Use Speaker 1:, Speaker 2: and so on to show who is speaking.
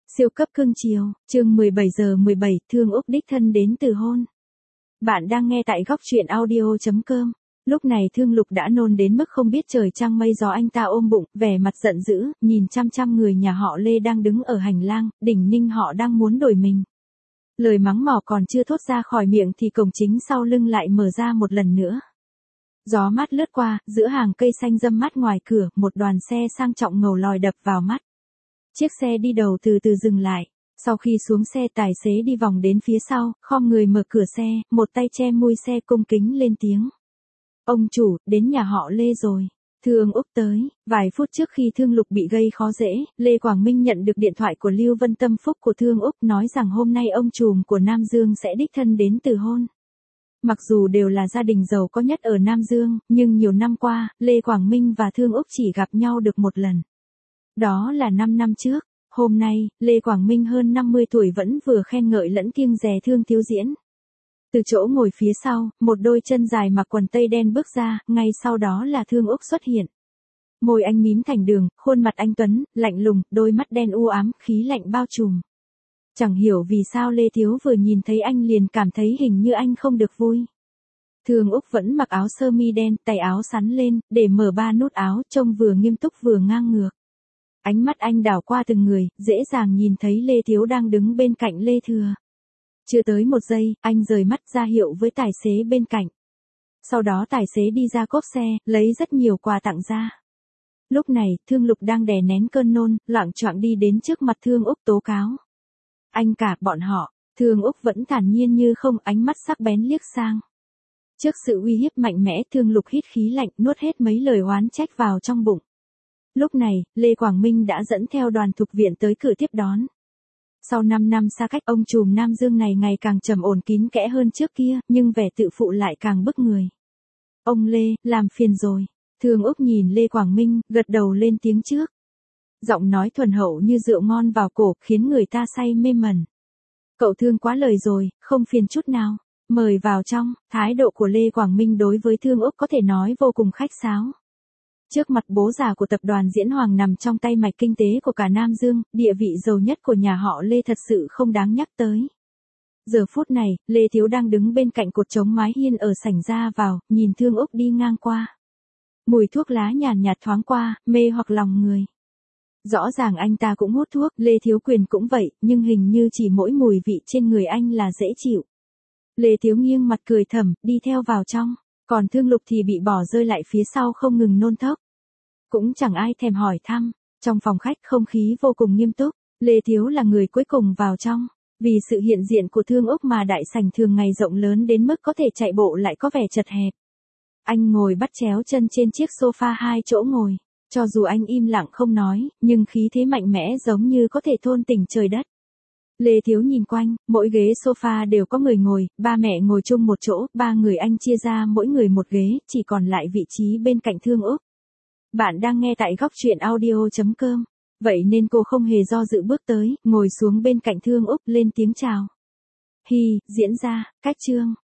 Speaker 1: Siêu cấp cưng chiều, chương 17 giờ 17, Thương Úc đích thân đến từ hôn. Bạn đang nghe tại góc truyện audio.com. Lúc này Thương Lục đã nôn đến mức không biết trời trăng mây gió, anh ta ôm bụng, vẻ mặt giận dữ, nhìn chăm chăm người nhà họ Lê đang đứng ở hành lang, đỉnh ninh họ đang muốn đổi mình. Lời mắng mỏ còn chưa thốt ra khỏi miệng thì cổng chính sau lưng lại mở ra một lần nữa. Gió mát lướt qua, giữa hàng cây xanh râm mát ngoài cửa, một đoàn xe sang trọng ngầu lòi đập vào mắt. Chiếc xe đi đầu từ từ dừng lại. Sau khi xuống xe, tài xế đi vòng đến phía sau, khom người mở cửa xe, một tay che mui xe cung kính lên tiếng. Ông chủ, đến nhà họ Lê rồi. Thương Úc tới. Vài phút trước khi Thương Lục bị gây khó dễ, Lê Quảng Minh nhận được điện thoại của Lưu Vân tâm phúc của Thương Úc nói rằng hôm nay ông trùm của Nam Dương sẽ đích thân đến từ hôn. Mặc dù đều là gia đình giàu có nhất ở Nam Dương, nhưng nhiều năm qua, Lê Quảng Minh và Thương Úc chỉ gặp nhau được một lần. Đó là 5 năm trước. Hôm nay, Lê Quảng Minh hơn 50 tuổi vẫn vừa khen ngợi lẫn kiêng dè Thương Thiếu Diễn. Từ chỗ ngồi phía sau, một đôi chân dài mặc quần tây đen bước ra, ngay sau đó là Thương Úc xuất hiện. Môi anh mím thành đường, khuôn mặt anh tuấn, lạnh lùng, đôi mắt đen u ám, khí lạnh bao trùm. Chẳng hiểu vì sao Lê Thiếu vừa nhìn thấy anh liền cảm thấy hình như anh không được vui. Thương Úc vẫn mặc áo sơ mi đen, tay áo xắn lên, để mở ba nút áo, trông vừa nghiêm túc vừa ngang ngược. Ánh mắt anh đảo qua từng người, dễ dàng nhìn thấy Lê Thiếu đang đứng bên cạnh Lê Thừa. Chưa tới một giây, anh rời mắt ra hiệu với tài xế bên cạnh. Sau đó tài xế đi ra cốp xe, lấy rất nhiều quà tặng ra. Lúc này, Thương Lục đang đè nén cơn nôn, loạng choạng đi đến trước mặt Thương Úc tố cáo. Anh cả bọn họ, Thương Úc vẫn thản nhiên như không, ánh mắt sắc bén liếc sang. Trước sự uy hiếp mạnh mẽ, Thương Lục hít khí lạnh, nuốt hết mấy lời oán trách vào trong bụng. Lúc này, Lê Quảng Minh đã dẫn theo đoàn thục viện tới cửa tiếp đón. Sau 5 năm xa cách, ông trùm Nam Dương này ngày càng trầm ổn kín kẽ hơn trước kia, nhưng vẻ tự phụ lại càng bức người. Ông Lê, làm phiền rồi. Thương Úc nhìn Lê Quảng Minh, gật đầu lên tiếng trước. Giọng nói thuần hậu như rượu ngon vào cổ, khiến người ta say mê mẩn. Cậu Thương quá lời rồi, không phiền chút nào. Mời vào trong. Thái độ của Lê Quảng Minh đối với Thương Úc có thể nói vô cùng khách sáo. Trước mặt bố già của tập đoàn Diễn Hoàng nằm trong tay mạch kinh tế của cả Nam Dương, địa vị giàu nhất của nhà họ Lê thật sự không đáng nhắc tới. Giờ phút này, Lê Thiếu đang đứng bên cạnh cột chống mái hiên ở sảnh ra vào, nhìn Thương Úc đi ngang qua. Mùi thuốc lá nhàn nhạt thoáng qua, mê hoặc lòng người. Rõ ràng anh ta cũng hút thuốc, Lê Thiếu Quyền cũng vậy, nhưng hình như chỉ mỗi mùi vị trên người anh là dễ chịu. Lê Thiếu nghiêng mặt cười thầm, đi theo vào trong. Còn Thương Lục thì bị bỏ rơi lại phía sau không ngừng nôn thốc. Cũng chẳng ai thèm hỏi thăm. Trong phòng khách không khí vô cùng nghiêm túc. Lê Thiếu là người cuối cùng vào trong. Vì sự hiện diện của Thương Úc mà đại sảnh thường ngày rộng lớn đến mức có thể chạy bộ lại có vẻ chật hẹp. Anh ngồi bắt chéo chân trên chiếc sofa 2 chỗ ngồi. Cho dù anh im lặng không nói, nhưng khí thế mạnh mẽ giống như có thể thôn tỉnh trời đất. Lê Thiếu nhìn quanh, mỗi ghế sofa đều có người ngồi, ba mẹ ngồi chung một chỗ, ba người anh chia ra mỗi người một ghế, chỉ còn lại vị trí bên cạnh Thương Úc. Bạn đang nghe tại góc truyện audio.com. Vậy nên cô không hề do dự bước tới, ngồi xuống bên cạnh Thương Úc lên tiếng chào. Hi, diễn ra, cách chương.